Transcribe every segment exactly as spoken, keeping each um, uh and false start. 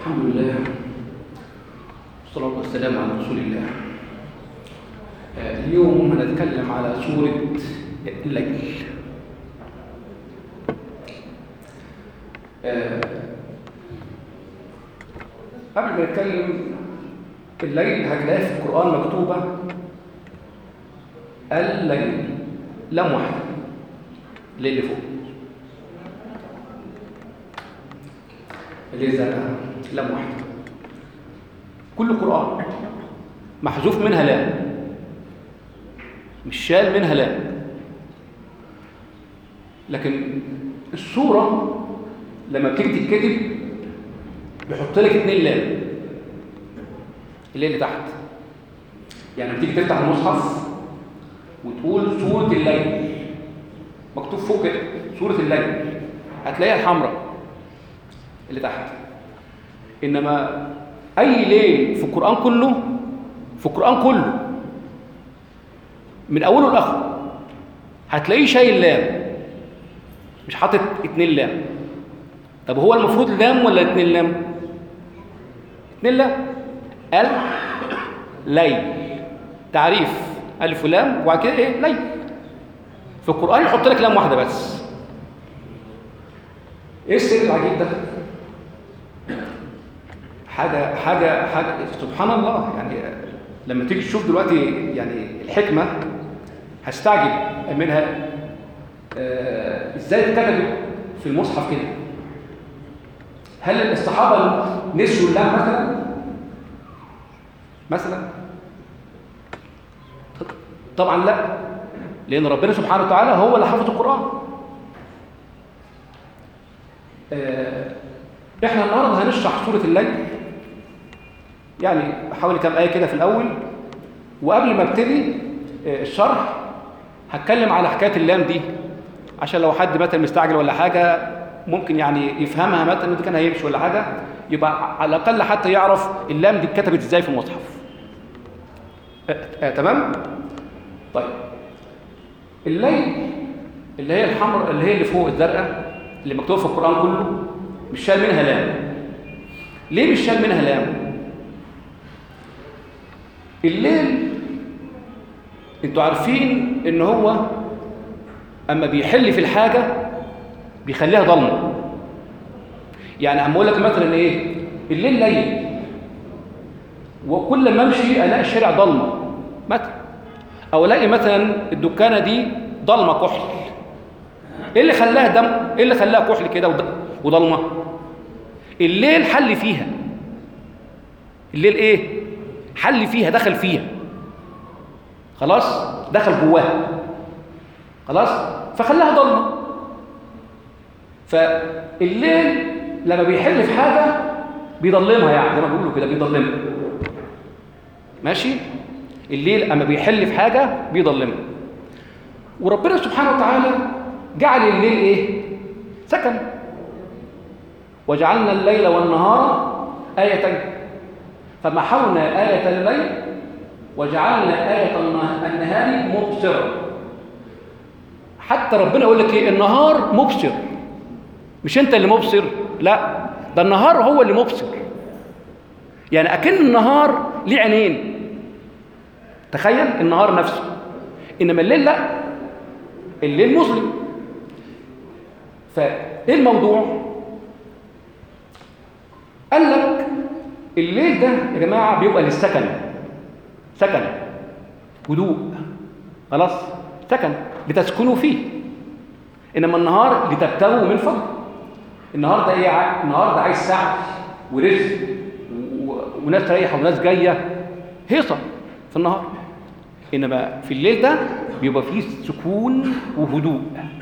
الحمد لله والصلاة والسلام على رسول الله. اليوم هنتكلم على سورة الليل. قبل ما نتكلم الليل هتلاقي في القرآن مكتوبة الليل لام واحدة، الليل اللي فوق اللي زرقاء لام واحدة. كل قرآن محذوف منها لام، مش شال منها لام، لكن السورة لما بتيجي تتكتب بيحط لك اتنين لام، اللي اللي تحت. يعني لما تيجي تفتح المصحف وتقول سورة الليل مكتوب فوق كده سورة الليل، هتلاقيها الحمراء اللي تحت. انما اي ليل في القرآن كله، في القرآن كله من اوله لاخره هتلاقيه شايل لام، مش حاطط اتنين لام. طب هو المفروض لام ولا اتنين لام؟ اتنين لام. ال ليل تعريف الف ولام وبعد كده ايه ليل. في القرآن يحط لك لام واحده بس. ايه السر العجيب ده؟ حاجه حاجه حاجه سبحان الله. يعني لما تيجي تشوف دلوقتي يعني الحكمه هستعجب منها. آه ازاي اتكتبت في المصحف كده؟ هل الصحابه نسوا اللام مثلا؟ مثلا طبعا لا، لان ربنا سبحانه وتعالى هو اللي حفظ القرآن. آه احنا النهارده هنشرح سورة الليل، يعني حوالي كام آية كده في الأول. وقبل ما ابتدي الشرح هتكلم على حكاية اللام دي، عشان لو حد مثلا مستعجل ولا حاجة ممكن يعني يفهمها مثلا دي كان هيمشي ولا حاجة، يبقى على الأقل حتى يعرف اللام دي اتكتبت ازاي في المصحف. آه آه تمام؟ طيب الليل اللي هي الحمر اللي هي اللي فوق الزرقاء اللي مكتوبة في القرآن كله مش شال منها لام. ليه مش شال منها لام؟ الليل انتوا عارفين ان هو اما بيحل في الحاجه بيخليها ضلمه. يعني اما اقول لك مثلا ايه الليل ليل، وكل ما امشي الاقي الشارع ضلمه مثلا، او الاقي مثلا الدكانه دي ضلمه كحل. ايه اللي خلاها دم ايه اللي خلاها كحل كده وضلمه؟ الليل حل فيها. الليل ايه حل فيها، دخل فيها، خلاص دخل جواها، خلاص فخلاها ضلمه. فالليل لما بيحل في حاجه بيضلمها، يعني زي ما بيقولوا كده بيضلمها. ماشي؟ الليل اما بيحل في حاجه بيضلمها. وربنا سبحانه وتعالى جعل الليل ايه؟ سكن. وجعلنا الليل والنهار آيتين فمحونا آية الليل وجعلنا آية النهار مبصرة. حتى ربنا يقول لك ايه؟ النهار مبصر، مش انت اللي مبصر، لا ده النهار هو اللي مبصر. يعني اكن النهار ليه عينين، تخيل النهار نفسه. انما الليل لا، الليل مظلم. فايه الموضوع؟ قال لك الليل ده يا جماعه بيبقى للسكن، سكن هدوء، خلاص سكن لتسكنوا فيه. انما النهار لتبتغوا من فضل. النهار ده ايه؟ النهار ده عايز سعي ورزق و... وناس رايحه وناس جايه، هيصه في النهار. انما في الليل ده بيبقى فيه سكون وهدوء،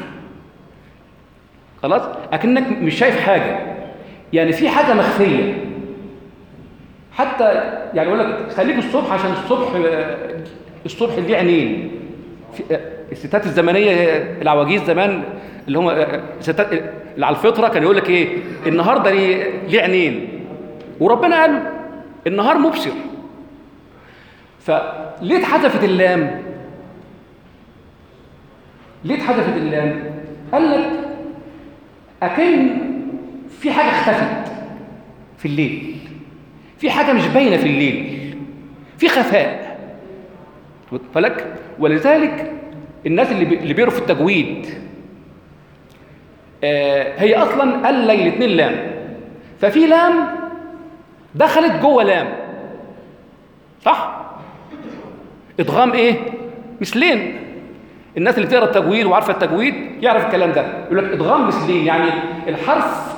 خلاص اكنك مش شايف حاجه، يعني في حاجه مخفيه. حتى يعني يقول لك خليك الصبح، عشان الصبح الصبح ليه عينين. الستات الزمنيه العواجيز زمان اللي هم الستات اللي على الفطره كان يقول لك ايه؟ النهارده ليه عينين، وربنا قال النهار مبصر. فليه اتحذفت اللام؟ ليه اتحذفت اللام؟ قال لك اكن في حاجه اختفت في الليل، في حاجة مش باينة في الليل، في خفاء فلك. ولذلك الناس اللي اللي بيقروا في التجويد آه هي اصلا الليل اتنين لام، ففي لام دخلت جوه لام، صح؟ ادغام ايه؟ مثلين. الناس اللي بتقرا التجويد وعارفه التجويد يعرف الكلام ده، يقول لك ادغام مثلين، يعني الحرف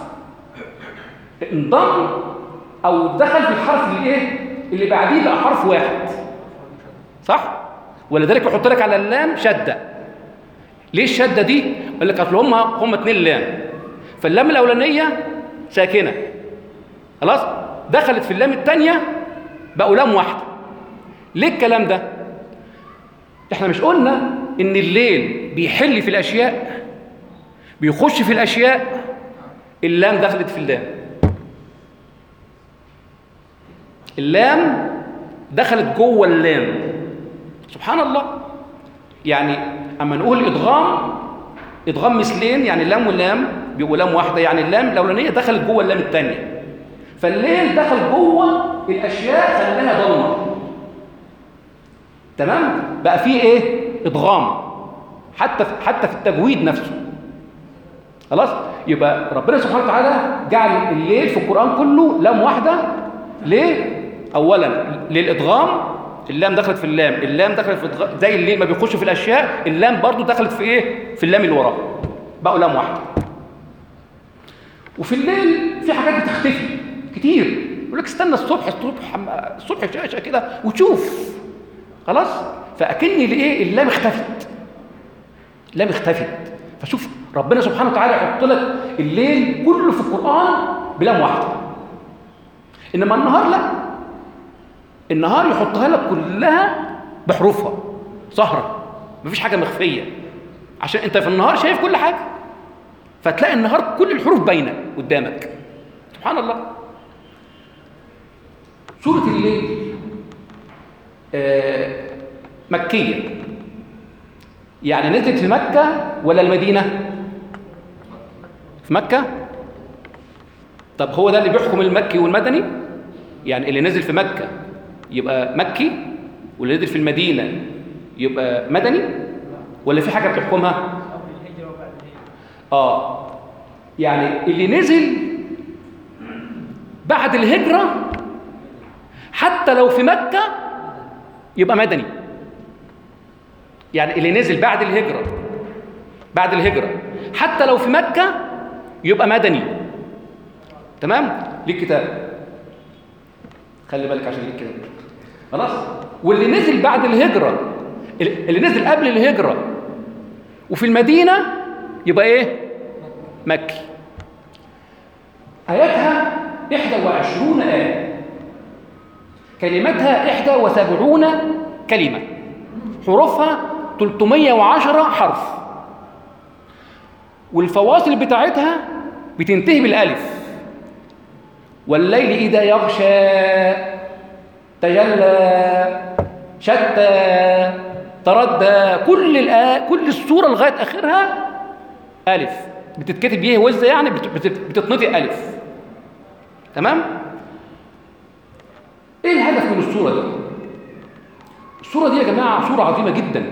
انضم او دخل في الحرف اللي ايه اللي بعديه بقى حرف واحد، صح؟ ولذلك يحط لك على اللام شده. ليه الشده دي؟ يقول لك اصل هم هم اتنين لام، فاللام الاولانيه ساكنه خلاص، دخلت في اللام الثانيه بقوا لام واحده. ليه الكلام ده؟ احنا مش قلنا ان الليل بيحل في الاشياء، بيخش في الاشياء، اللام دخلت في اللام، اللام دخلت جوه اللام، سبحان الله. يعني اما نقول ادغام، ادغام مثلين، يعني اللام واللام بيبقوا لام واحده، يعني اللام الاولانيه دخلت جوه اللام الثانيه، فالليل دخل جوه الاشياء خلاها ضلمه، تمام؟ بقى فيه ايه؟ ادغام، حتى في حتى في التجويد نفسه، خلاص. يبقى ربنا سبحانه وتعالى جعل الليل في القرآن كله لام واحدة. ليه؟ أولا للإدغام، اللام دخلت في اللام، اللام دخلت في الإدغام، زي الليل ما بيخش في الأشياء، اللام برضو دخلت في إيه؟ في اللام اللي وراه، بقوا لام واحدة. وفي الليل في حاجات بتختفي كتير، يقول لك استنى الصبح، الصبح الصبح شاشة كده وتشوف، خلاص. فأكني لإيه؟ اللام اختفت، اللام اختفت. فشوف ربنا سبحانه وتعالى يحط لك الليل كله في القرآن بلام واحدة، إنما النهار لا، النهار يحطها لك كلها بحروفها سهرة، مفيش حاجة مخفية، عشان أنت في النهار شايف كل حاجة، فتلاقي النهار كل الحروف باينة قدامك، سبحان الله. سورة الليل آه مكية، يعني نزلت في مكة ولا المدينة؟ في مكة. طب هو ده اللي بيحكم المكي والمدني؟ يعني اللي نزل في مكة يبقى مكي، واللي نزل في المدينة يبقى مدني، ولا في حاجة بتحكمها؟ آه يعني اللي نزل بعد الهجرة حتى لو في مكة يبقى مدني، يعني اللي نزل بعد الهجرة بعد الهجرة حتى لو في مكة يبقى مدني، تمام؟ ليه كتاب، خلي بالك عشان ليه كتاب، خلاص. واللي نزل بعد الهجرة، اللي نزل قبل الهجرة وفي المدينة يبقى ايه؟ مكي. آياتها إحدى وعشرون آية، كلماتها إحدى وسبعون كلمة، حروفها ثلاثمائة وعشرة حرف، والفواصل بتاعتها بتنتهي بالألف. والليل إذا يغشى، تجلى، شتى، تردى، كل الآ... كل السورة لغاية آخرها ألف، بتتكتب بيه وزة، يعني بت... بتتنطق ألف، تمام؟ إيه الهدف من السورة دي؟ السورة دي يا جماعة سورة عظيمة جدا،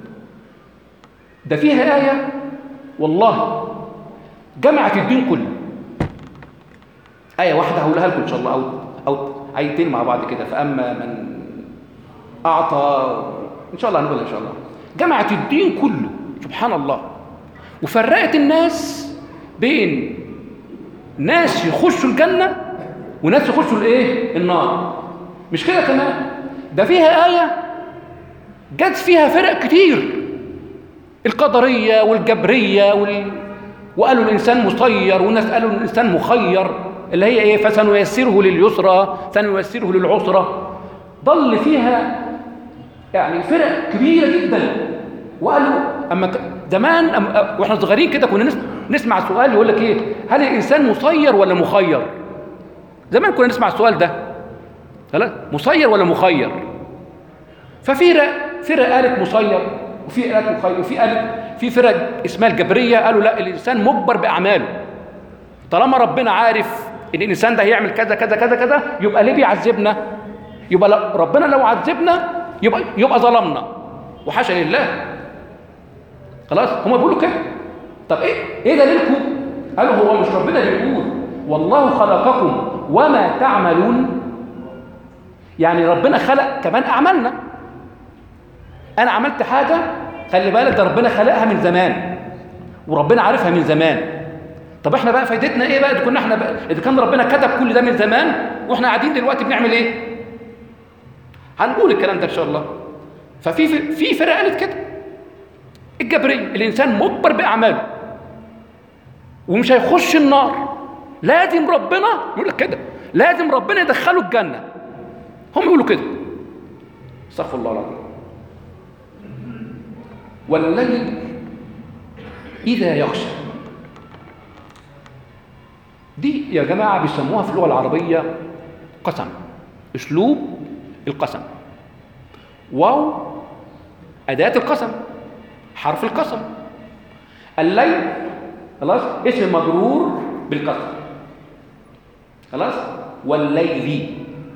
ده فيها آية والله جمعت الدين كله. آية واحدة هقولها لكم إن شاء الله، أو أو آيتين مع بعض كده، فأما من أعطى، إن شاء الله هنقولها إن شاء الله. جمعت الدين كله، سبحان الله، وفرقت الناس بين ناس يخشوا الجنة وناس يخشوا الإيه؟ النار. مش كده كمان، ده فيها آية جت فيها فرق كتير، القدرية والجبرية وال... وقالوا الإنسان مسير، وناس قالوا الإنسان مخير، اللي هي إيه؟ فسنيسره لليسرى سنيسره للعسرى. ضل فيها يعني فرق كبيرة جدا. وقالوا أما زمان أما وإحنا صغيرين كده كنا نسمع سؤال يقول لك إيه؟ هل الإنسان مسير ولا مخير؟ زمان كنا نسمع السؤال ده، خلاص، مسير ولا مخير؟ ففي فرق قالت مسير، وفي قالت مخير، وفي قالت في فرق اسمها الجبرية قالوا لا، الإنسان مجبر بأعماله، طالما ربنا عارف ان الانسان ده هيعمل كذا كذا كذا كذا، يبقى ليه بيعذبنا؟ يبقى لا ربنا لو عذبنا يبقى يبقى ظلمنا، وحاشا لله. خلاص هم بيقولوا كده. طب ايه ايه دليلكم؟ قالوا هو مش ربنا اللي بيقول والله خلقكم وما تعملون؟ يعني ربنا خلق كمان اعمالنا. انا عملت حاجه، خلي بالك ده ربنا خلقها من زمان وربنا عارفها من زمان. طب احنا بقى فايدتنا ايه بقى؟ اذا كنا احنا بقى اذا كان ربنا كتب كل ده من زمان واحنا قاعدين دلوقتي بنعمل ايه؟ هنقول الكلام ده ان شاء الله. ففي في فرقه قالت كده، الجبريه، الانسان مجبر باعماله ومش هيخش النار، لازم ربنا يقول لك كده، لازم ربنا يدخله الجنه. هم يقولوا كده. استغفر الله العظيم. والليل اذا يغشى، دي يا جماعه بيسموها في اللغه العربيه قسم، اسلوب القسم. واو اداه القسم، حرف القسم. الليل خلاص اسم مجرور بالقسم. خلاص والليل.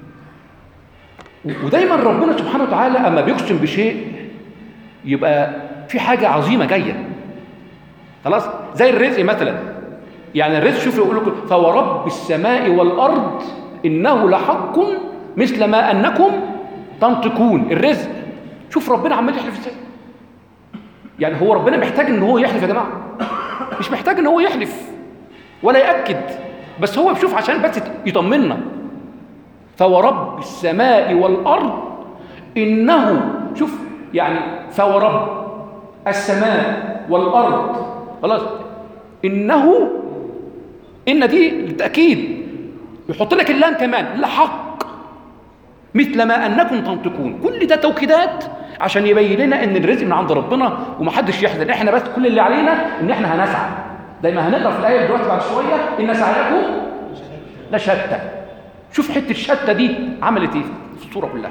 ودايما ربنا سبحانه وتعالى اما بيقسم بشيء يبقى في حاجه عظيمه جايه. خلاص زي الرزق مثلا، يعني الرزق شوف يقول لكم فورب السماء والارض انه لحق مثل ما انكم تنطقون. الرزق شوف ربنا عمال يحلف ازاي. يعني هو ربنا محتاج ان هو يحلف يا جماعه؟ مش محتاج ان هو يحلف ولا ياكد، بس هو بيشوف عشان بس يطمنا. فورب السماء والارض انه، شوف يعني فورب السماء والارض، خلاص انه، ان دي للتاكيد، يحط لك اللام كمان لحق مثل ما انكم تنطقون. كل ده توكيدات عشان يبين لنا ان الرزق من عند ربنا ومحدش يحزن. احنا بس كل اللي علينا ان احنا هنسعى. دايما هنقرا في الايه دلوقتي بعد شويه ان سعيكم لشتى. شوف حته الشتى دي عملت ايه في الصوره كلها.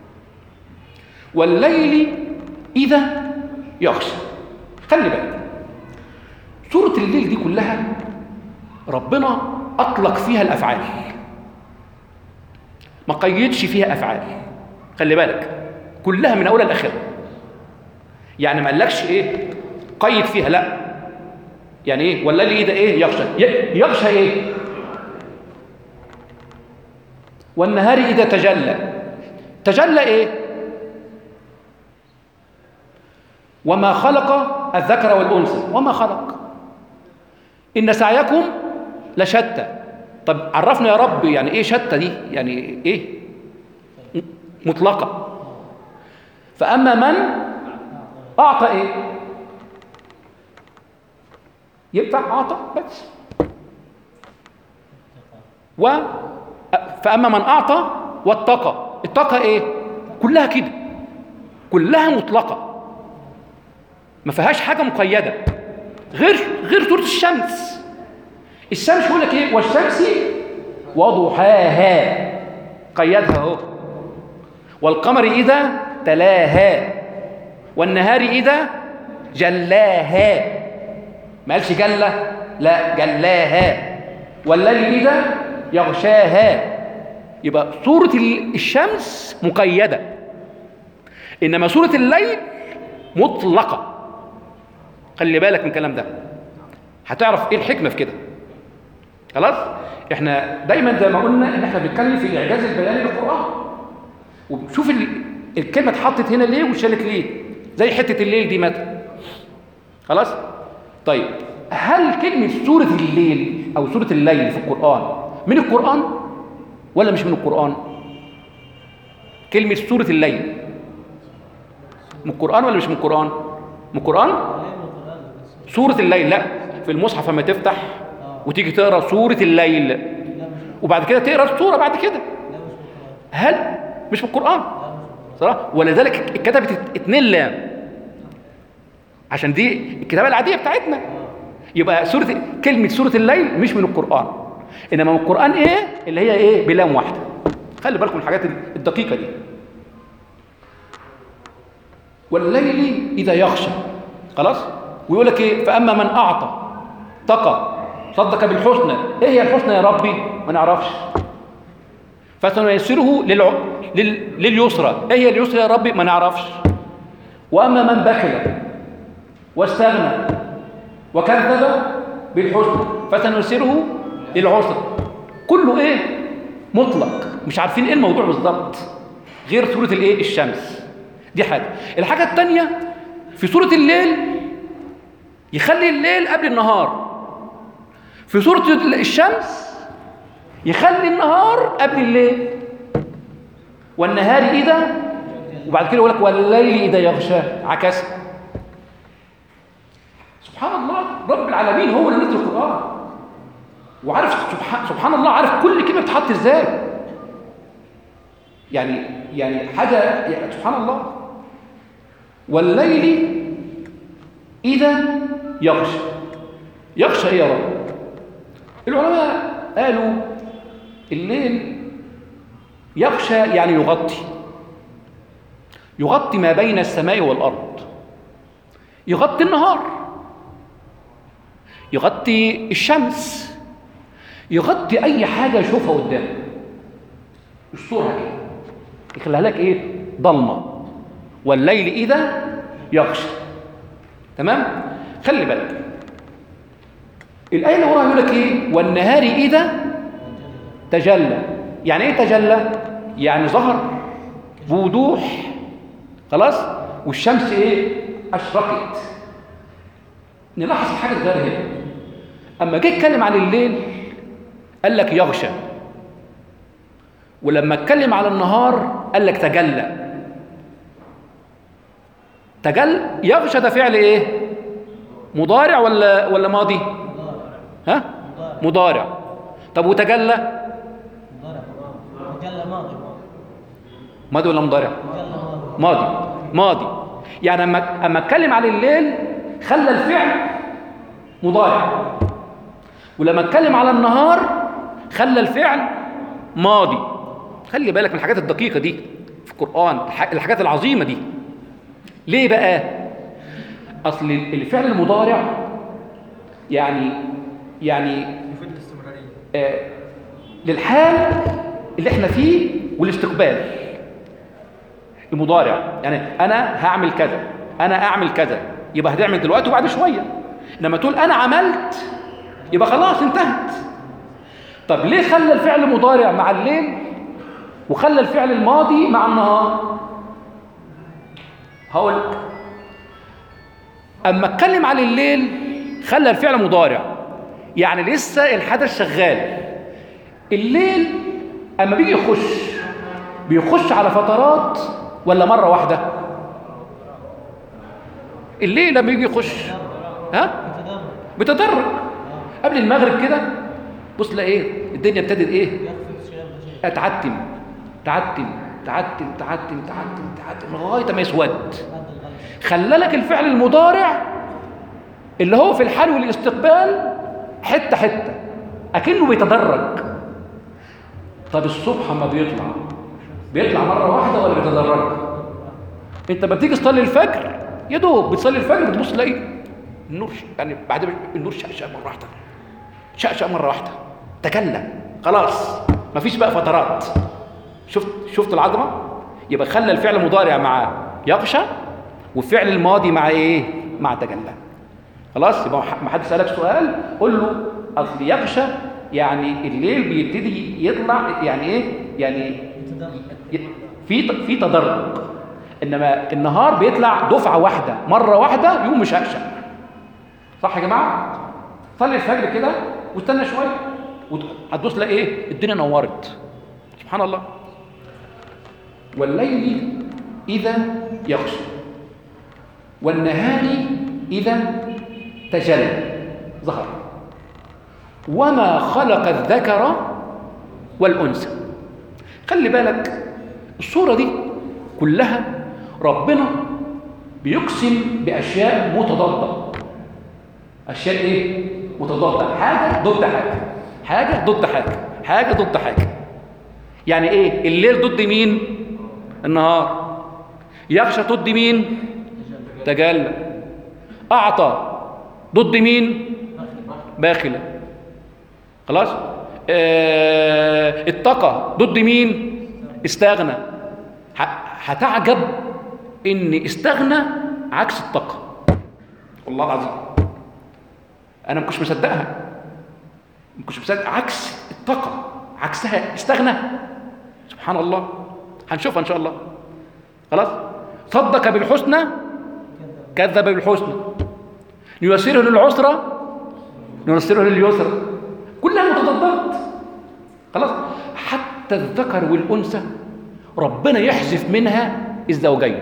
والليل اذا يغشى، خلي بالك سوره الليل دي كلها ربنا اطلق فيها الافعال، ما قيدش فيها افعال. خلي بالك كلها من اولها لاخرها، يعني ما قالكش ايه قيد فيها، لا. يعني ايه والليل اذا ايه يغشى؟ يغشى ايه؟ والنهار اذا تجلى، تجلى ايه؟ وما خلق الذكر والانثى، وما خلق. ان سعيكم لشتى. طب عرفنا يا رب يعني ايه شتى دي؟ يعني ايه؟ مطلقه. فاما من اعطى ايه؟ ينفع اعطى بس. و فاما من اعطى واتقى، اتقى ايه؟ كلها كده، كلها مطلقه ما فيهاش حاجه مقيده، غير غير سوره الشمس. الشمس يقول لك ايه؟ والشمس وضحاها، قيدها اهو. والقمر اذا تلاها، والنهار اذا جلاها. ما قالش جلة، لا جلاها. والليل اذا يغشاها. يبقى سوره الشمس مقيده، انما سوره الليل مطلقه. خلي بالك من الكلام ده، هتعرف ايه الحكمه في كده. خلاص احنا دايما زي ما قلنا ان احنا بنتكلم في الاعجاز البياني للقران، وشوف الكلمه اتحطت هنا ليه واتشالت ليه، زي حته الليل دي مثلا. خلاص طيب، هل كلمه سوره الليل او سوره الليل في القران من القران ولا مش من القران؟ كلمه سوره الليل من القران ولا مش من القران؟ من القران. سوره الليل لا، في المصحف لما تفتح وتيجي تقرا سوره الليل وبعد كده تقرا السوره بعد كده، هل مش في القران؟ صح؟ ولذلك اتكتبت اتنين لام عشان دي الكتابه العاديه بتاعتنا. يبقى سوره كلمه سوره الليل مش من القران، انما من القران ايه اللي هي ايه بلام واحده. خلي بالكم من الحاجات الدقيقه دي. والليل اذا يغشى، خلاص. ويقول لك ايه؟ فاما من اعطى اتقى صدق بالحسنى. ايه هي الحسنى يا ربي؟ ما نعرفش. فسنيسره للع... لل... لليسرى. ايه هي اليسرى يا ربي؟ ما نعرفش. واما من بخل واستغنى وكذب بالحسنى فسنيسره للعسرى. كله ايه؟ مطلق، مش عارفين ايه الموضوع بالظبط، غير سوره الايه؟ الشمس. دي حاجه. الحاجه الثانيه في سوره الليل يخلي الليل قبل النهار، في سوره الشمس يخلي النهار قبل الليل. والنهار اذا، وبعد كده يقول لك والليل اذا يغشاه، عكسها. سبحان الله، رب العالمين هو اللي نزل القرآن، وعارف سبحان, سبحان الله عارف كل كلمة بتحط ازاي. يعني يعني حاجة يعني سبحان الله. والليل إذا يغشى. يغشى إيه يا رب؟ العلماء قالوا الليل يغشى يعني يغطي، يغطي ما بين السماء والأرض، يغطي النهار، يغطي الشمس، يغطي أي حاجة يشوفها قدامه، يسترها كده، يخليها لك إيه؟ ضلمة. والليل إذا يغشى. تمام؟ خلي بالك الآية اللي وراها يقول لك إيه؟ والنهار إذا تجلى. يعني إيه تجلى؟ يعني ظهر بوضوح، خلاص؟ والشمس إيه؟ أشرقت. نلاحظ حاجة صغيرة هنا. أما جه اتكلم عن الليل قال لك يغشى، ولما اتكلم على النهار قال لك تجلى. تجل يغشى ده فعل ايه؟ مضارع ولا ولا ماضي؟ ها؟ مضارع. طب وتجلى؟ تجلى ماضي. ماضي ولا مضارع؟ ماضي. ماضي. يعني اما اما اتكلم عن الليل خلى الفعل مضارع، ولما اتكلم على النهار خلى الفعل ماضي. خلي بالك من الحاجات الدقيقة دي في القرآن، الحاجات العظيمة دي. ليه بقى؟ أصل الفعل المضارع يعني يعني آه للحال اللي احنا فيه والاستقبال. المضارع يعني أنا هعمل كذا، أنا أعمل كذا، يبقى هتعمل دلوقتي وبعد شوية. لما تقول أنا عملت يبقى خلاص انتهت. طب ليه خلى الفعل مضارع مع الليل وخلى الفعل الماضي مع النهار؟ هقول لك. اما اتكلم على الليل خلى الفعل مضارع، يعني لسه الحدث شغال. الليل اما بيجي يخش بيخش على فترات ولا مره واحده؟ الليل لما يجي يخش ها بتدرج. قبل المغرب كده بص لا ايه الدنيا ابتدت ايه؟ اتعتم تعتم تعتم تعتم تعتم تعتم لغايه ما يسود. خلى لك الفعل المضارع اللي هو في الحال والاستقبال حته حته اكنه بيتدرج. طب الصبح ما بيطلع بيطلع مره واحده ولا بيتدرج؟ انت ما بتيجي تصلي الفجر يا دوب بتصلي الفجر بتبص تلاقي النور يعني بعد النور شقشق مره واحده، شقشق مره واحده، تكلم خلاص ما فيش بقى فترات. شفت شفت العظمه؟ يبقى خلى الفعل المضارع مع يغشى والفعل الماضي مع ايه؟ مع تجلى. خلاص يبقى ما حد سالك سؤال قول له اصل يغشى يعني الليل بيبتدي يطلع يعني ايه؟ يعني في في تدرج، انما النهار بيطلع دفعه واحده مره واحده يقوم مشقشق. صح يا جماعه؟ صلي الفجر كده واستنى شويه هتبص تلاقي ايه؟ الدنيا نورت. سبحان الله. والليل اذا يغشى والنهار اذا تجلى ظهر وما خلق الذكر والانثى. خلي بالك الصوره دي كلها ربنا بيقسم باشياء متضاده. اشياء ايه؟ متضاده. حاجه ضد حاجه، حاجه ضد حاجه، حاجه ضد حاجه. يعني ايه؟ الليل ضد مين؟ النهار. يغشى ضد مين؟ تجلى. اعطى ضد مين؟ باخلة. خلاص. آه اتقى ضد مين؟ استغنى. هتعجب ان استغنى عكس التقى، والله العظيم انا ما كنتش مصدقها، ما كنتش مصدق. عكس التقى، عكسها استغنى. سبحان الله، هنشوفها ان شاء الله. خلاص. صدق بالحسنى كذب بالحسنى، نيسره للعسرى نيسره لليسرى، كلها متضادات. خلاص. حتى الذكر والانثى ربنا يحذف منها الزوجين،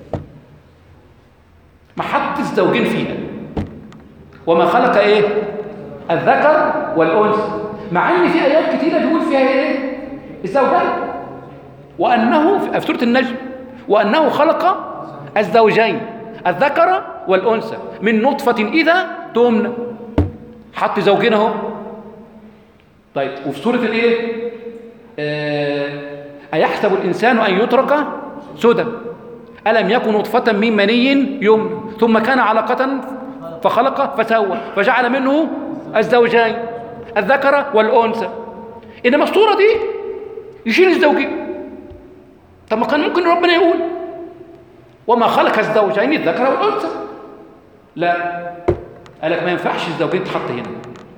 ما حط الزوجين فيها. وما خلق ايه؟ الذكر والانثى، مع ان في ايات كتيره بيقول فيها ايه؟ الزوجين. وانه في سوره النجم وانه خلق الزوجين الذكر والانثى من نطفه اذا تمنى، حط زوجين اهو. طيب وفي سوره الايه؟ آه ايحسب الانسان ان يترك سدى الم يكن نطفه من مني يمنى ثم كان علقه فخلق فسوى فجعل منه الزوجين الذكر والانثى. انما الصوره دي يشيل الزوجين. طب ما كان ممكن ربنا يقول وما خلق الزوجين الذكر والانثى. لا، قال لك ما ينفعش الزوجين تحط هنا.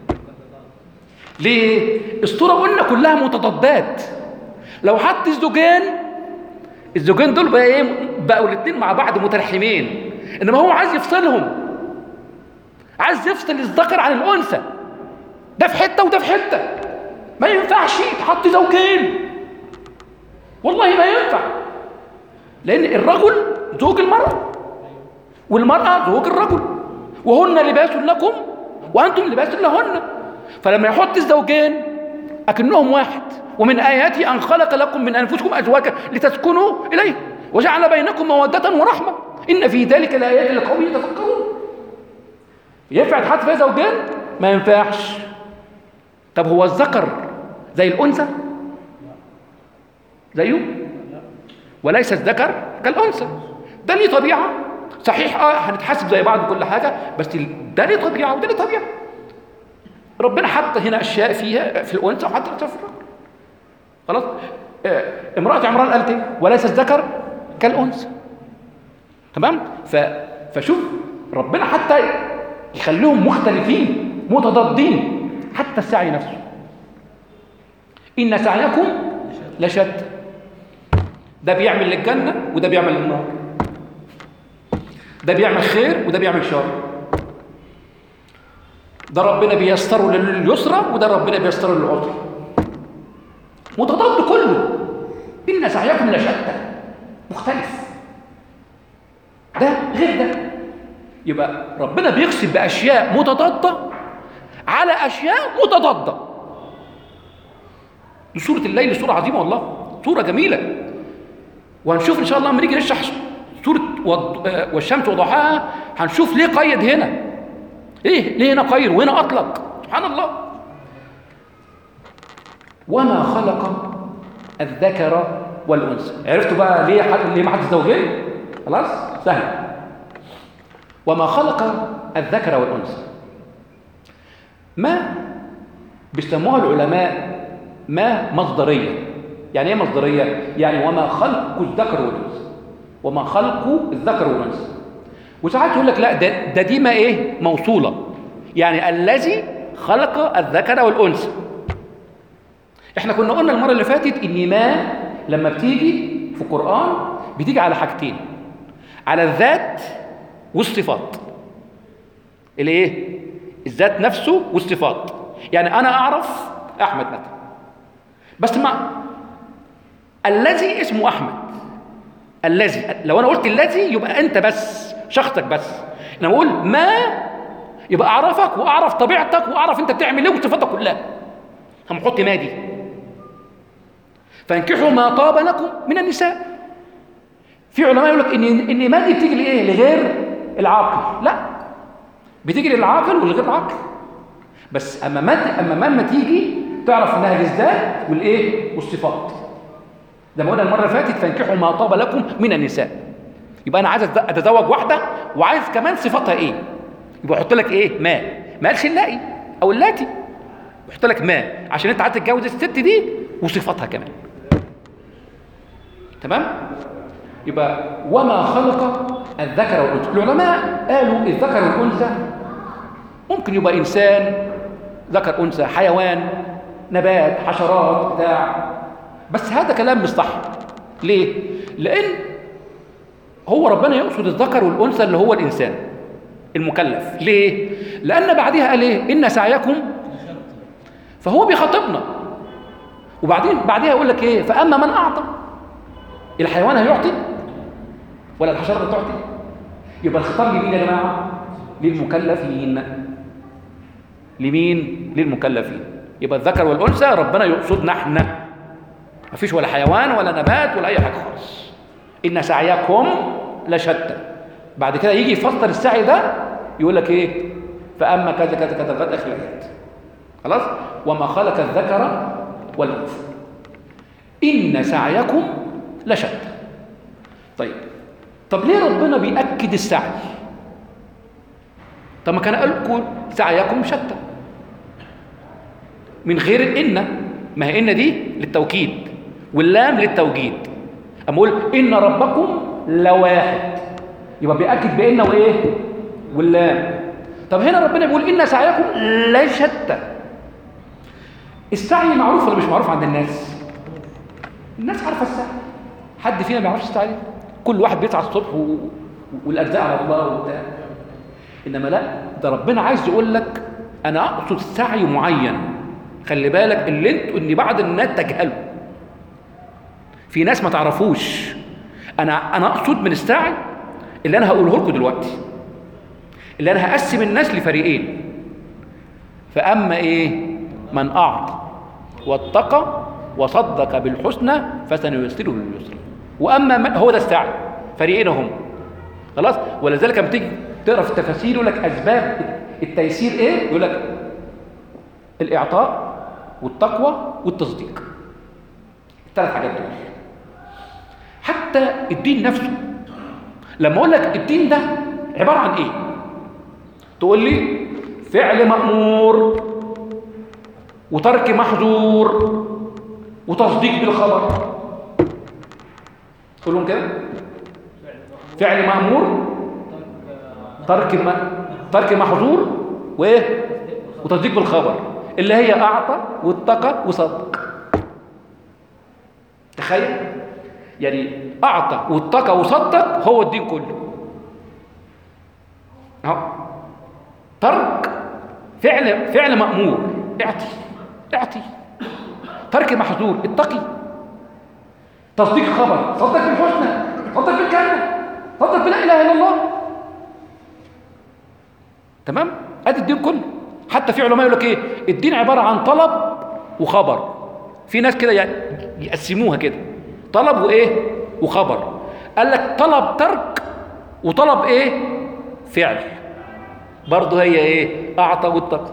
ليه؟ الصوره قلنا كلها متضادات. لو حط الزوجين، الزوجين دول بقى ايه؟ بقوا الاثنين مع بعض مترحمين، انما هو عايز يفصلهم، عايز يفصل الذكر عن الانثى، ده في حته وده في حته. ما ينفعش تحط زوجين، والله ما ينفع. لان الرجل زوج المراه والمراه زوج الرجل، وهن لباس لكم وانتم لباس لهن. فلما يحط الزوجين اكنهم واحد. ومن آياته أن خلق لكم من أنفسكم أزواجا لتسكنوا إليه وجعل بينكم مودة ورحمة إن في ذلك لآيات لقوم يتفكرون. ينفع تحط فيها زوجين؟ ما ينفعش. طب هو الذكر زي الأنثى؟ زيه؟ وليس الذكر كالأنثى. ده ليه طبيعة صحيح، اه هنتحاسب زي بعض كل حاجة، بس ده ليه طبيعة وده ليه طبيعة. ربنا حط هنا أشياء فيها في الأنثى وحط في الرجل. خلاص. اه امرأة عمران قالت ايه؟ وليس الذكر كالأنثى. تمام؟ ف... فشوف ربنا حتى يخليهم مختلفين متضادين، حتى السعي نفسه. إن سعيكم لشتى. ده بيعمل للجنة وده بيعمل للنار، ده بيعمل خير وده بيعمل شر، ده ربنا بيسره لليسرى وده ربنا بيسره للعسرى، متضاد كله. إن سعيكم لشتى، مختلف، ده غير ده. يبقى ربنا بيقسم بأشياء متضادة على أشياء متضادة. دي سورة الليل، سورة عظيمة والله، سورة جميلة. وهنشوف إن شاء الله لما نيجي نشرح سورة والشمس وضحاها هنشوف ليه قيد هنا، ليه ليه هنا قيد وهنا أطلق. سبحان الله. وما خلق الذكر والأنثى. عرفتوا بقى ليه حد ليه ما حد الزوجين؟ خلاص سهل. وما خلق الذكر والأنثى، ما بيسموها العلماء ما مصدرية. يعني ايه مصدرية؟ يعني وما خلق الذكر والأنثى، وما خلق الذكر والأنثى. وساعات يقول لك لا ده, ده دي ما ايه موصولة، يعني الذي خلق الذكر والأنثى. احنا كنا قلنا المرة اللي فاتت ان ما لما بتيجي في القرآن بتيجي على حاجتين، على الذات والصفات. الايه؟ الذات نفسه والصفات. يعني انا اعرف احمد مثلا، بس ما الذي اسمه احمد، الذي لو انا قلت الذي يبقى انت بس، شخصك بس. انا بقول ما يبقى اعرفك واعرف طبيعتك واعرف انت بتعمل ايه وصفاتك كلها. هنحط ما دي. فانكحوا ما طاب لكم من النساء. في علماء يقول لك ان ان ما دي بتيجي لايه؟ لغير العاقل. لا، بتيجي للعاقل ولغير العاقل. بس اما ما اما ما تيجي تعرف انها للذات والايه؟ والصفات. زي ما قلنا المره اللي فاتت فانكحوا ما طاب لكم من النساء. يبقى انا عايز اتزوج واحده وعايز كمان صفاتها ايه؟ يبقى احط لك ايه؟ ما ما قالش اللائي او اللاتي، يحط لك ما عشان انت عايز تتجوز الست دي وصفاتها كمان. تمام؟ يبقى وما خلق الذكر والانثى. العلماء قالوا الذكر والانثى ممكن يبقى انسان، ذكر انثى، حيوان، نبات، حشرات، بتاع، بس هذا كلام مش صح. ليه؟ لان هو ربنا يقصد الذكر والانثى اللي هو الانسان المكلف. ليه؟ لان بعدها قال ايه؟ ان سعيكم، فهو بيخاطبنا، وبعدين بعدها يقول لك ايه؟ فاما من اعطى. الحيوان هيعطي ولا الحشرات تعطي؟ يبقى الخطاب لمين يا جماعه؟ للمكلفين. لمين؟ للمكلفين. يبقى الذكر والانثى ربنا يقصدنا احنا، مفيش ولا حيوان ولا نبات ولا اي حاجه خالص. ان سعيكم لشتى. بعد كده يجي يفسر السعي ده يقول لك ايه؟ فاما كذا كذا كذا لغايه اخر الايات. خلاص؟ وما خلق الذكر والانثى ان سعيكم لشتى. طيب طب ليه ربنا بيأكد السعي؟ طب ما كان قال لكم سعيكم شتى من غير ان. ما هي ان دي للتوكيد واللام للتوجيد. اما اقول ان ربكم لواحد يبقى بيأكد بان وايه؟ واللام. طب هنا ربنا بيقول ان سعيكم لشتى. السعي معروف ولا مش معروف عند الناس؟ الناس عارفه السعي. حد فينا ما بيعرفش السعي؟ كل واحد بيسعى الصبح و... والارزاق على الله وبتاع. انما لا، ده ربنا عايز يقول لك انا اقصد سعي معين. خلي بالك اللي انتوا ان بعض الناس تجهلوا، في ناس ما تعرفوش. انا انا اقصد من السعي اللي انا هقوله لكم دلوقتي، اللي انا هقسم الناس لفريقين. فاما ايه؟ من اعطى واتقى وصدق بالحسنى فسنيسره لليسرى. واما من هو ده السعي، فريقين هم. خلاص؟ ولذلك لما تيجي تقرا في التفاسير يقول لك اسباب التيسير ايه؟ يقول لك الاعطاء والتقوى والتصديق. الثلاث حاجات دول. حتى الدين نفسه لما اقول لك الدين ده عباره عن ايه؟ تقول لي فعل مأمور وترك محظور وتصديق بالخبر. كلهم كده؟ فعل مأمور، ترك م... ترك محظور وايه؟ وتصديق بالخبر، اللي هي اعطى واتقى وصدق. تخيل يعني اعطى واتقى وصدق هو الدين كله. اهو ترك فعل فعل مأمور، اعطي اعطي. ترك محظور، اتقي. تصديق خبر، صدق بالحسنى، صدق بالكلمه، صدق بلا اله الا الله. تمام؟ ادي الدين كله. حتى في علماء يقول لك ايه؟ الدين عباره عن طلب وخبر. في ناس كده يعني يقسموها كده، طلب وايه؟ وخبر. قال لك طلب ترك وطلب ايه؟ فعل. برضه هي ايه؟ اعطى واتقى.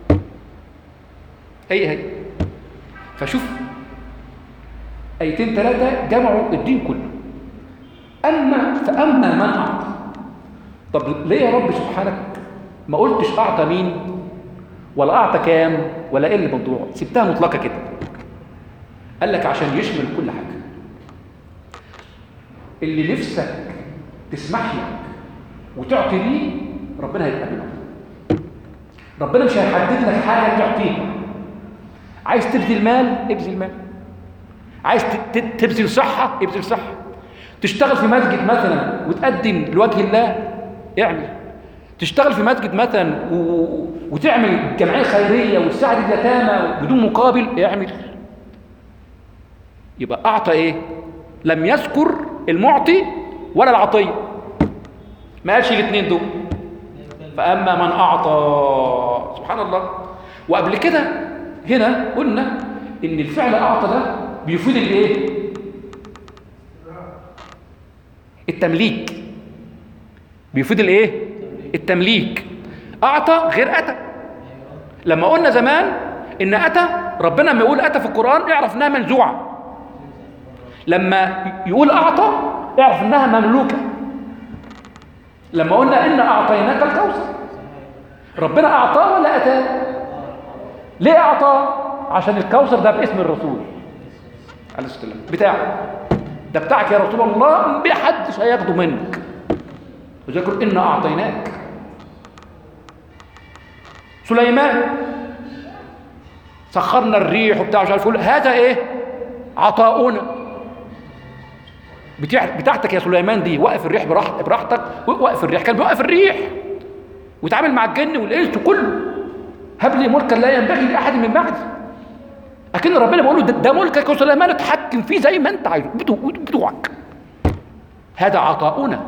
هي هي. فشوف ايتين ثلاثه جمعوا الدين كله. اما فاما من اعطى. طب ليه يا رب سبحانك ما قلتش اعطى مين ولا اعطى كام ولا ايه الموضوع؟ سبتها مطلقه كده. قال لك عشان يشمل كل حاجه. اللي نفسك تسمح لك وتعطي ليه ربنا هيتقبله. ربنا مش هيحدد لك حاجه تعطيها. عايز تبذل مال ابذل مال، عايز تبذل صحه ابذل صحه، تشتغل في مسجد مثلا وتقدم لوجه الله اعمل، تشتغل في مسجد مثلا و... وتعمل جمعيه خيريه وتساعد اليتامى بدون مقابل اعمل. يبقى اعطى ايه؟ لم يذكر المعطي ولا العطيه، ما قالش الاثنين دول. فاما من اعطى، سبحان الله. وقبل كده هنا قلنا ان الفعل اعطى ده بيفيد الايه؟ التمليك. بيفيد الايه؟ التمليك. اعطى غير اتى. لما قلنا زمان ان اتى، ربنا لما يقول اتى في القران اعرف انها منزوعه. لما يقول اعطى اعرف انها مملوكه. لما قلنا ان اعطيناك الكوثر، ربنا اعطاه ولا اتاه؟ ليه اعطى؟ عشان الكوثر ده باسم الرسول عليه الصلاه والسلام بتاعه، ده بتاعك يا رسول الله، ما حدش هياخده منك. وذكر إنا أعطيناك. سليمان سخرنا الريح وبتاع مش عارف يقول هذا ايه؟ عطاؤنا. بتاعتك يا سليمان دي، وقف الريح براحتك، وقف الريح، كان بيوقف الريح ويتعامل مع الجن والانس كله. هب لي ملكا لا ينبغي لاحد من بعدي. اكن ربنا بيقول له ده, ده ملكك يا سليمان، اتحكم فيه زي ما انت عايز، بتوعك. هذا عطاؤنا.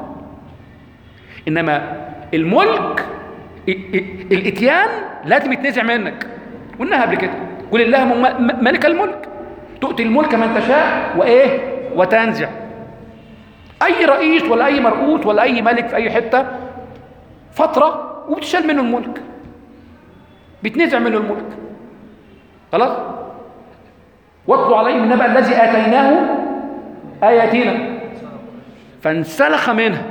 انما الملك الاتيان لازم يتنزع منك، قلناها قبل كده. قل اللهم مالك الملك تؤتي الملك من تشاء وايه وتنزع. اي رئيس ولا اي مرؤوس ولا اي ملك في اي حته فتره وبتشال منه الملك، بيتنزع منه الملك خلاص. واتلو عليهم النبأ الذي اتيناه اياتنا فانسلخ منها.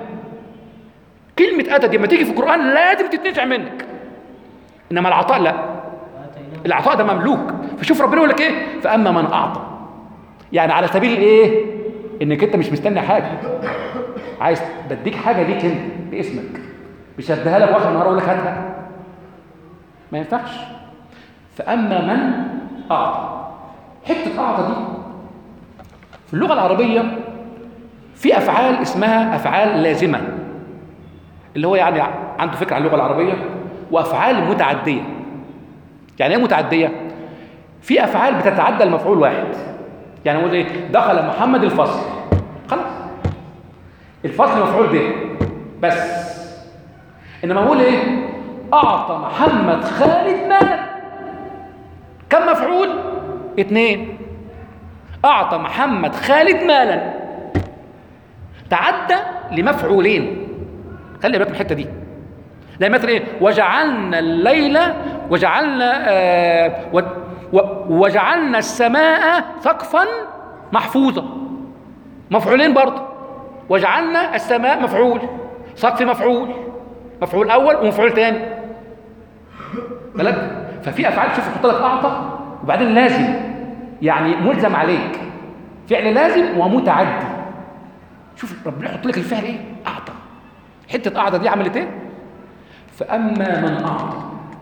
كلمه اتى دي لما تيجي في القران لازم تتنزع منك، انما العطاء لا، العطاء ده مملوك. فشوف ربنا يقول لك ايه؟ فاما من اعطى، يعني على سبيل ايه؟ انك انت مش مستني حاجه، عايز بديك حاجه ليك انت باسمك، مش هديها لك واخر النهار اقول لك هاتها، ما ينفعش. فاما من اعطى، حته اعطى دي في اللغه العربيه في افعال اسمها افعال لازمه، اللي هو يعني عنده فكره عن اللغه العربيه، وافعال متعديه. يعني ايه متعديه؟ في افعال بتتعدى المفعول واحد. يعني نقول ايه؟ دخل محمد الفصل، خلاص الفصل مفعول به بس. انما اقول ايه؟ اعطى محمد خالد مالا، كم مفعول؟ اثنين. اعطى محمد خالد مالا تعدى لمفعولين، خلي بالك من الحته دي. زي مثلا ايه؟ وجعلنا الليل وجعلنا آه و وجعلنا السماء سقفا محفوظا، مفعولين برضه. وجعلنا السماء مفعول، سقف مفعول، مفعول اول ومفعول ثاني، بالك؟ ففي افعال شوف يحط لك اعطى وبعدين لازم، يعني ملزم عليك، فعل لازم ومتعدي. شوف ربنا يحط لك الفعل ايه؟ اعطى. حته اعطى دي عملت ايه؟ فاما من اعطى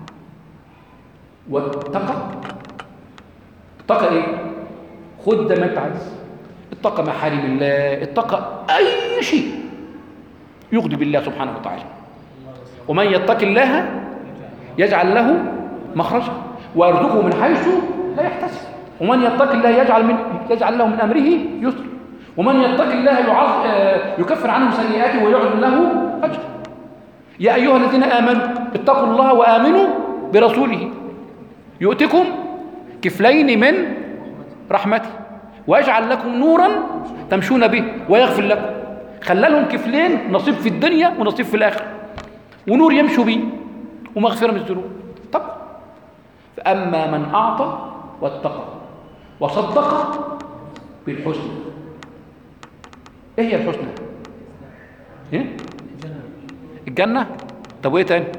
واتقى. اتقى ايه؟ خد ده ما انت عايز، اتقى محارم الله، اتقى اي شيء يغضب الله سبحانه وتعالى. ومن يتق الله يجعل له مخرجا ويرزقه من حيث لا يحتسب. ومن يتق الله يجعل من يجعل له من امره يسرا. ومن يتق الله يعظ يكفر عنه سيئاته ويعظم له اجرا. يا ايها الذين امنوا اتقوا الله وامنوا برسوله يؤتكم كفلين من رحمته ويجعل لكم نورا تمشون به ويغفر لكم. خلى لهم كفلين، نصيب في الدنيا ونصيب في الاخره، ونور يمشوا به ومغفره من الذنوب. طب فاما من اعطى واتقى وصدق بالحسنى. ايه هي الحسنى؟ ايه؟ الجنه. طب وايه تاني؟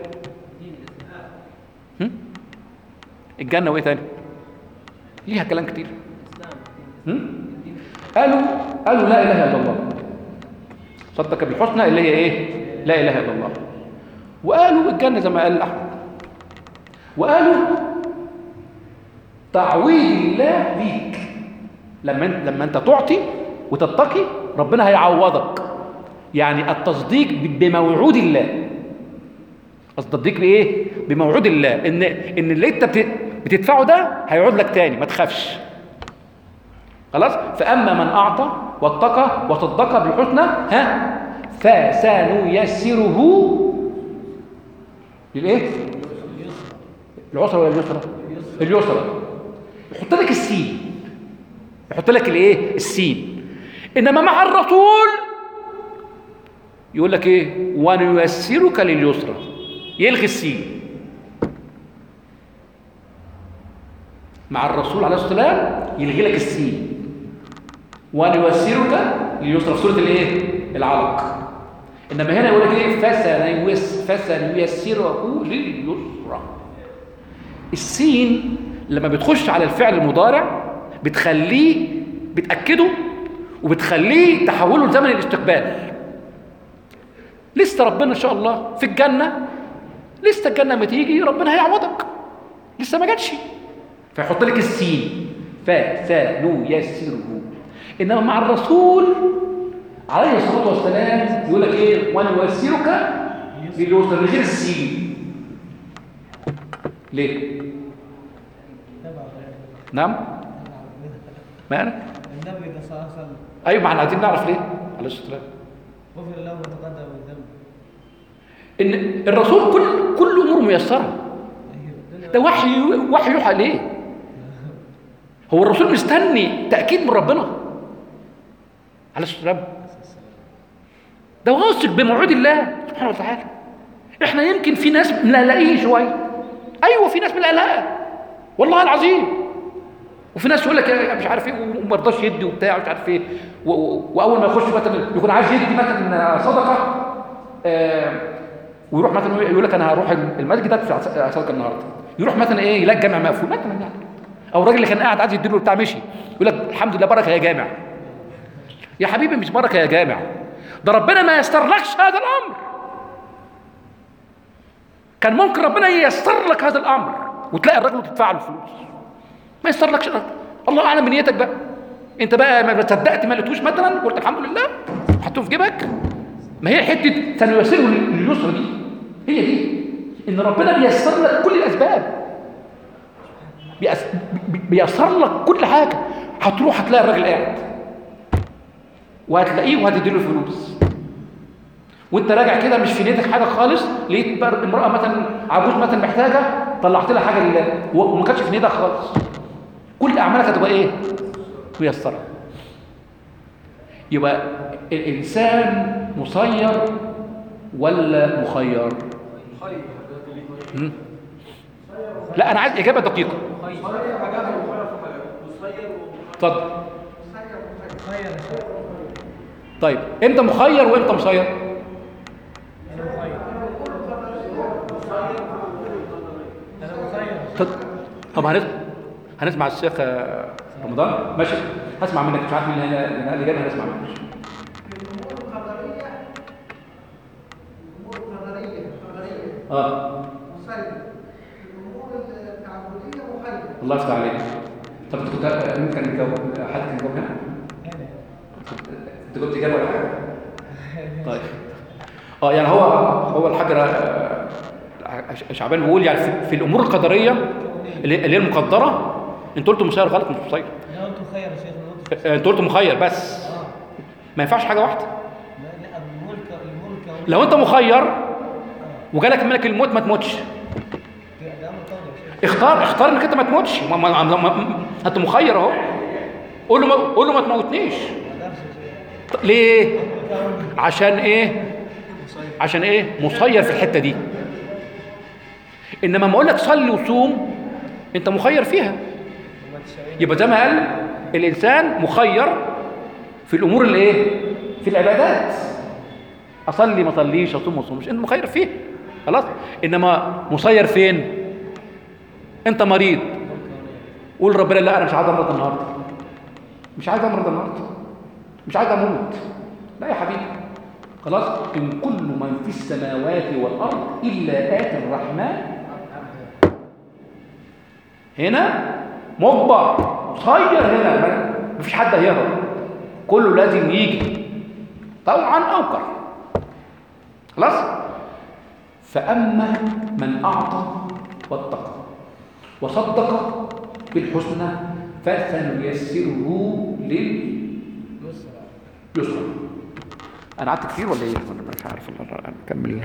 هم؟ الجنه وايه تاني؟ ليها كلام كتير. هم؟ قالوا قالوا لا اله الا الله، صدق بالحسنى اللي هي ايه؟ لا اله الا الله. وقالوا الجنه زي ما قال احمد. وقالوا تعويض الله ليك، لما انت لما انت تعطي وتتقي ربنا هيعوضك. يعني التصديق بموعود الله، التصديق بايه؟ بموعود الله، ان ان اللي انت بتدفعه ده هيعود لك تاني، ما تخافش. خلاص. فاما من اعطى واتقى وصدق بالحسنى ها فسنيسره للايه؟ العسرى ولا اليسرى؟ اليسرى. يحط لك السين، يحط لك الايه؟ السين. انما مع الرسول يقول لك ايه؟ ونيسرك لليسرى، يلغي السين. مع الرسول عليه الصلاه والسلام يلغي لك السين، ونيسرك لليسرى في سوره الايه؟ العلق. انما هنا يقول لك ايه؟ فسنيسره لليسرى. السين لما بتخش على الفعل المضارع بتخليه بتأكده وبتخليه تحوله لزمن الاستقبال. لسه ربنا ان شاء الله في الجنة، لسه الجنة ما تيجي ربنا هيعوضك، لسه ما جاتش، فيحط لك السين فسنيسره. انما مع الرسول عليه الصلاة والسلام يقول لك ايه؟ ونيسرك لليسر، من غير السين. ليه؟ نعم؟ ما انا؟ النبي صلى الله عليه وسلم. ايوه، ما احنا عايزين نعرف ليه عليه الصلاة والسلام. غفر له ما تقدم من ذنبه. ان الرسول كل كل اموره ميسره. ده وحي وحي يوحى ليه؟ هو الرسول مستني تاكيد من ربنا عليه الصلاه والسلام. ده واثق بموعود الله سبحانه وتعالى. احنا يمكن في ناس مقلقين شويه، ايوه في ناس مقلقه والله العظيم، وفي ناس يقول لك مش عارف ايه وما يرضاش يدي وبتاع مش عارف ايه، واول ما يخش مثلا يكون عايز يدي مثلا صدقه آه ويروح مثلا يقول لك انا هروح المسجد ادفع صدقه النهارده، يروح مثلا ايه يلاقي الجامع مقفول مثلا يعني، او الراجل اللي كان قاعد عايز يديله بتاع مشي يقول لك الحمد لله بركه يا جامع. يا حبيبي مش بركه يا جامع، ده ربنا ما يسترلكش هذا الامر. كان ممكن ربنا ييسر لك هذا الامر وتلاقي الراجل تدفع له فلوس، ما يسترلكش. الله اعلم بنيتك بقى، انت بقى ما صدقت ما لقيتوش مثلا قلت الحمد لله حطوه في جيبك. ما هي حته سنيسره لليسر دي، هي دي ان ربنا بيسر لك كل الاسباب، بيأس... بيسر لك كل حاجه. هتروح هتلاقي الراجل قاعد وهتلاقيه وهتديله فلوس، وانت راجع كده مش في نيتك حاجه خالص، لقيت امراه مثلا عجوز مثلا محتاجه طلعت لها حاجه لله وما كانتش في نيتك خالص. كل اعمالك هتبقى ايه؟ ميسره. يبقى الانسان مسير ولا مخير؟ مخير. لا انا عايز اجابه دقيقه. اتفضل. طيب امتى مخير وامتى مسير؟ طب هنسمع هنسمع الشيخ رمضان. ماشي هسمع منك، مش عارف مين اللي جاي، هنسمع منك. اه الله يفتح عليك. طب انت كنت ممكن نجاوب، حد كان يجاوب هنا؟ انت كنت جاوب ولا حاجه؟ طيب اه يعني هو هو الحجر شعبان بيقول يعني في, في الامور القدريه اللي هي المقدره انتوا قلتوا مسير غلط، مش مسير. لا انتوا مخير يا شيخ. انتوا قلتوا مخير بس اه ما ينفعش حاجه واحده. لا لا الملك الملك لو انت مخير وجالك ملك الموت ما تموتش، اختار اختار انك انت ما تموتش. ما ما ما انت مخير اهو، قول له ما قول له ما تموتنيش. ليه؟ عشان ايه؟ عشان ايه؟ مسير في الحته دي. انما ما اقول لك صلي وصوم انت مخير فيها. يبقى زي ما قال الانسان مخير في الامور اللي ايه؟ في العبادات. اصلي ما اصليش، اصوم ما اصومش، انت مخير فيه خلاص. انما مسير فين؟ انت مريض قول ربنا لا انا مش عايز امرض النهارده، مش عايز امرض النهارده، مش عايز اموت. لا يا حبيبي خلاص، ان كل من في السماوات والارض الا اتي الرحمن. هنا مجبر مسير، هنا مفيش حد هيهرب، كله لازم يجي طوعا او كرها خلاص. فاما من اعطى واتقى وصدق بالحسنى فسنيسره لليسرى. انا قعدت كتير ولا ايه؟ انا مش عارف. نكمل.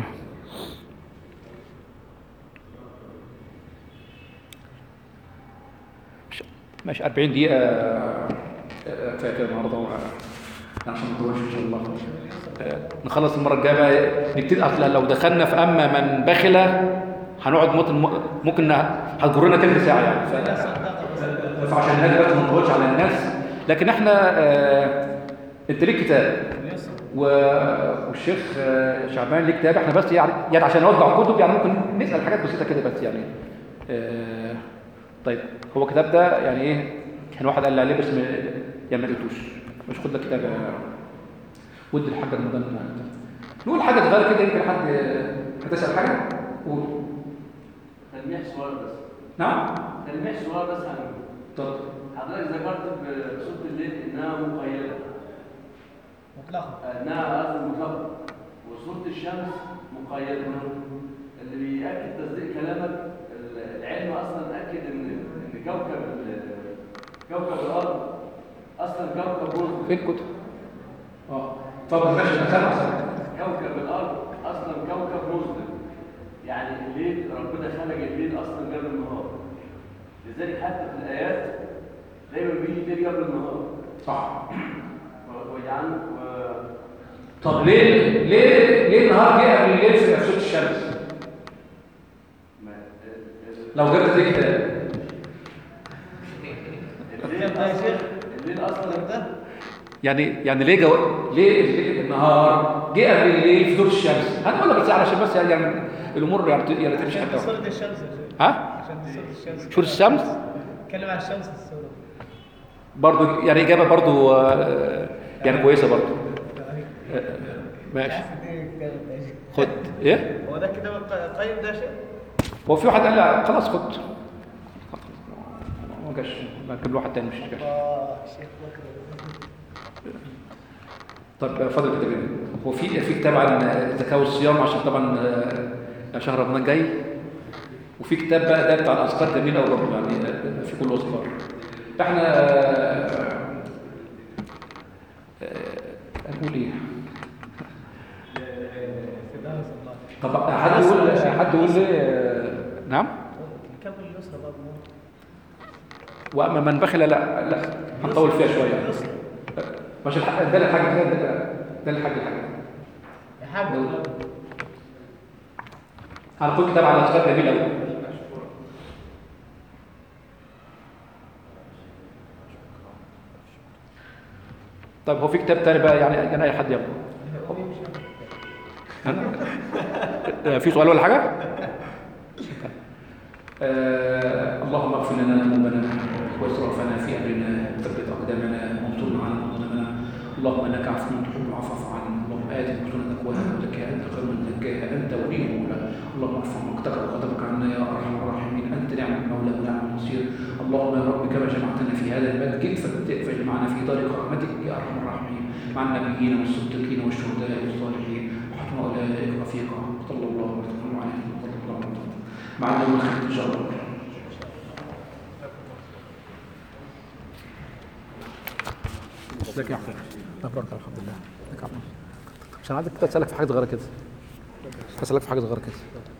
ماشي أربعين دقيقة كفاية كده النهارده عشان ما نطولش ان شاء الله. نخلص المرة الجاية بقى نبتدي. اصلا لو دخلنا في اما من بخل هنقعد ممكن هتجرنا تلت ساعة يعني. فعشان الناس بس ما نطولش على الناس، لكن احنا اه انت ليك كتاب والشيخ شعبان ليه كتاب، احنا بس يعني, يعني عشان نوزع كتب يعني ممكن نسأل حاجات بسيطة كده بس يعني اه طيب هو الكتاب ده يعني ايه؟ كان واحد قال لي عليه بس ما يعني ما لقيتوش. مش خد لك كتاب يا ودي الحاجه المدن. نقول حاجه صغيره كده يمكن حد هتسال حاجه؟ قول. تلميح صغير بس. نعم؟ تلميح صغير بس عن طب حضرتك ذكرت بصوت الليل انها مقيده. مطلقا. انها قصد مطلقه. وصوره الشمس مقيده. اللي بيأكد تصديق كلامك العلم اصلا اكد ان ان كوكب ال- كوكب الارض اصلا كوكب مظلم. فين الكتب؟ اه طب ماشي انا سامع. كوكب الارض اصلا كوكب مظلم. يعني الليل ربنا خلق الليل اصلا قبل النهار. لذلك حتى في الايات دايما بيجي الليل قبل النهار. صح. ويعني و... طب ليه ليه ليه النهار جه قبل الليل في نفسه الشمس؟ ما... لو جبت دي كده الليل ده يا شيخ؟ الليل اصلا ده يعني يعني ليه جو... ليه الليل- النهار جه قبل الليل في دور الشمس؟ هنقولها بس علشان بس يعني الامور يعني ت- يعني تمشي عشان حتى تصورة الشمس يا شيخ. ها؟ عشان تصورة الشمس. شور الشمس اتكلم عن الشمس في الصورة. برضو يعني اجابه برضو آه، يعني كويسه برضو. آه، ماشي خد ايه؟ هو ده كده قيم ده يا شيخ؟ هو في واحد قال لي خلاص خد ما جاش كل واحد تاني مش جاش. اه شيخ بكر. طب فاضل كتابين. هو في في كتاب عن الزكاه والصيام عشان طبعا آه، شهر رمضان جاي. وفي كتاب بقى ده بتاع الاذكار جميل قوي برضه يعني آه، في كل اذكار. احنا آه، آه، هنقول ايه؟ طب حد يقول حد يقول لي آه، نعم؟ كم اليسرى برضه. واما من بخل لا لا هنطول فيها شويه. مش الحق ده الحاجه كده ده ده الحاجه الحاجه يا حاج هنقول كتاب على اذكار جميل قوي. طيب هو في كتاب تاني بقى يعني يعني اي حد ياخده. أنا- في سؤال ولا حاجه؟ آه اللهم اغفر لنا ذنوبنا واسرافنا في امرنا وثبت اقدامنا وانصرنا على من ظلمنا. اللهم انك عفو تحب العفو فاعف عنا. اللهم ات نفوسنا تقواها وزكها انت خير من زكاها انت وليها ومولاها. اللهم ارفع مقتك وغضبك عنا يا ارحم الراحمين. انت نعم المولى ونعم النصير. اللهم يا رب كما جمعتنا في هذا المسجد فاجمعنا في دار كرامتك يا ارحم الراحمين مع النبيين والصديقين والشهداء والصالحين وحسن اولئك رفيقا. صلى الله وسلم عليه وصلى الله عليه وسلم مع النوم الخير ان شاء الله. ازيك يا احمد؟ اخبارك؟ الحمد لله. ازيك يا احمد؟ عشان عايزك كده اسالك في حاجه صغيره كده. اسالك في حاجه صغيره كده.